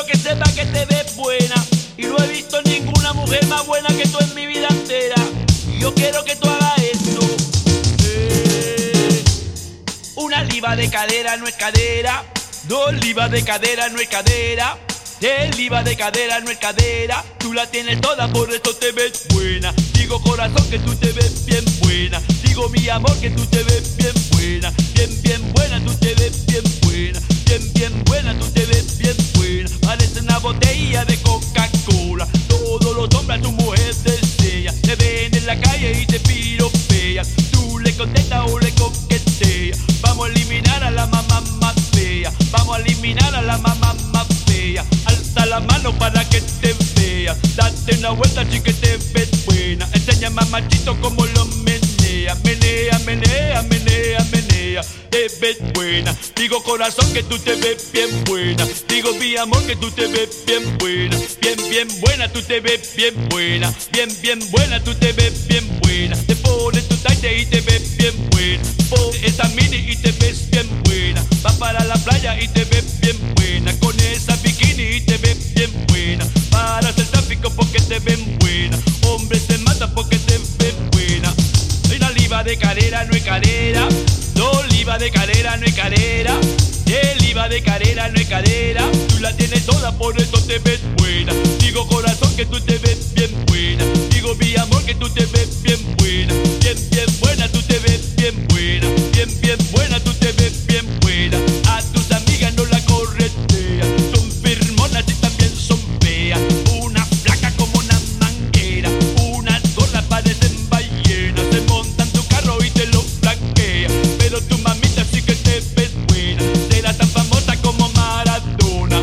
quiero que sepa que te ves buena y no he visto ninguna mujer más buena que tú en mi vida entera. Y yo quiero que tú hagas esto. Una libra de cadera no es cadera, 2 libras de cadera no es cadera, 10 libras de cadera no es cadera. Tú la tienes toda, por eso te ves buena. Digo corazón que tú te ves bien buena. Digo mi amor que tú te ves bien buena. Bien, bien buena, tú te ves bien buena. Bien, bien buena, tú te ves bien buena. Parece una botella de Coca-Cola. Todos los hombres a tu mujer desean. Te ven en la calle y te piropean. Tú le contestas o le coqueteas. Vamos a eliminar a la mamá más fea. Vamos a eliminar a la mamá más fea. Alza la mano para que te vea. Date una vuelta si que te ves buena. Enseña mamachito como lo menea. Menea, menea, menea, menea. Te ves buena. Digo corazón que tú te ves bien buena. Digo mi amor que tú te ves bien buena. Bien, bien buena, tú te ves bien buena. Bien, bien buena, tú te ves bien buena. Te pones tu taite y te ves bien buena. Pones esa mini y te ves bien buena. Vas para la playa y te ves bien buena. Con esa bikini y te ves bien buena. Paras el tráfico porque te ven buena. Hombres se matan porque te ven buena. Una libra de cadera no es cadera, 2 libras de cadera no es cadera, 10 libras de cadera no es cadera. Tú la tienes toda, por eso te ves buena. Digo corazón que tú te ves bien buena. Digo mi amor que tú te ves bien buena. Bien, bien buena, tú te ves bien buena. Bien, bien buena, tú te ves bien buena. A tus amigas no la correteas. Son firmonas y también son feas. Una flaca como una manguera. Unas gordas parecen ballenas. Se montan tu carro y te lo flanquea. Pero tu mamita sí que te ves buena. Será tan famosa como Maradona.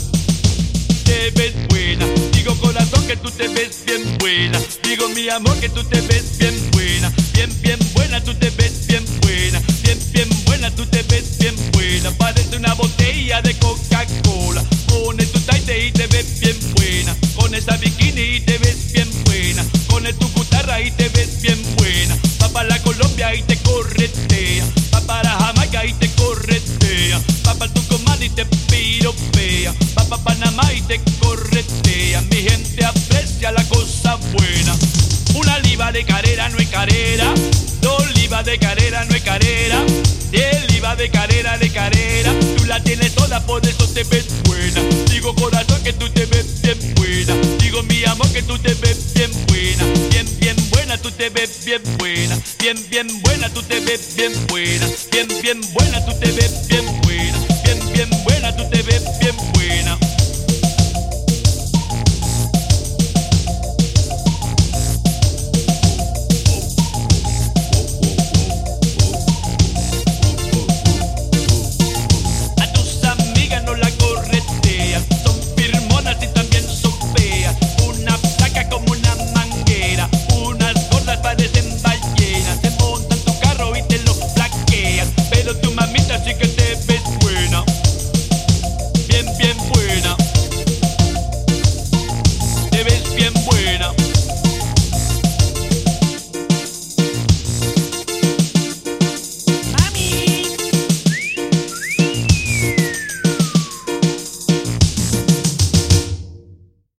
Te ves buena. Digo corazón que tú te ves bien buena. Digo mi amor que tú te ves bien buena. Bien, bien buena, tú te ves bien buena. Bien, bien buena, tú te ves bien buena. Parece una botella de Coca-Cola. Pones tu taite y te ves bien buena. Con esa bikini y te ves bien buena. Pones tu guitarra y te ves bien buena. Va para la Colombia y te corretea. Va para Jamaica y te corretea. Va para Tucumán y te piropea. Va para Panamá y te corretea. Mi gente aprecia la cosa buena. Una libra de cadera no es cadera, 2 libras de cadera no es cadera, 10 libras de cadera de cadera. Tú la tienes toda, por eso te ves buena. Digo corazón que tú te ves bien buena. Digo mi amor que tú te ves bien buena. Bien, bien buena, tú te ves bien buena. Bien, bien buena, tú te ves bien buena. Bien, bien buena, tú te ves bien buena. Bien, bien buena, tú te ves bien buena.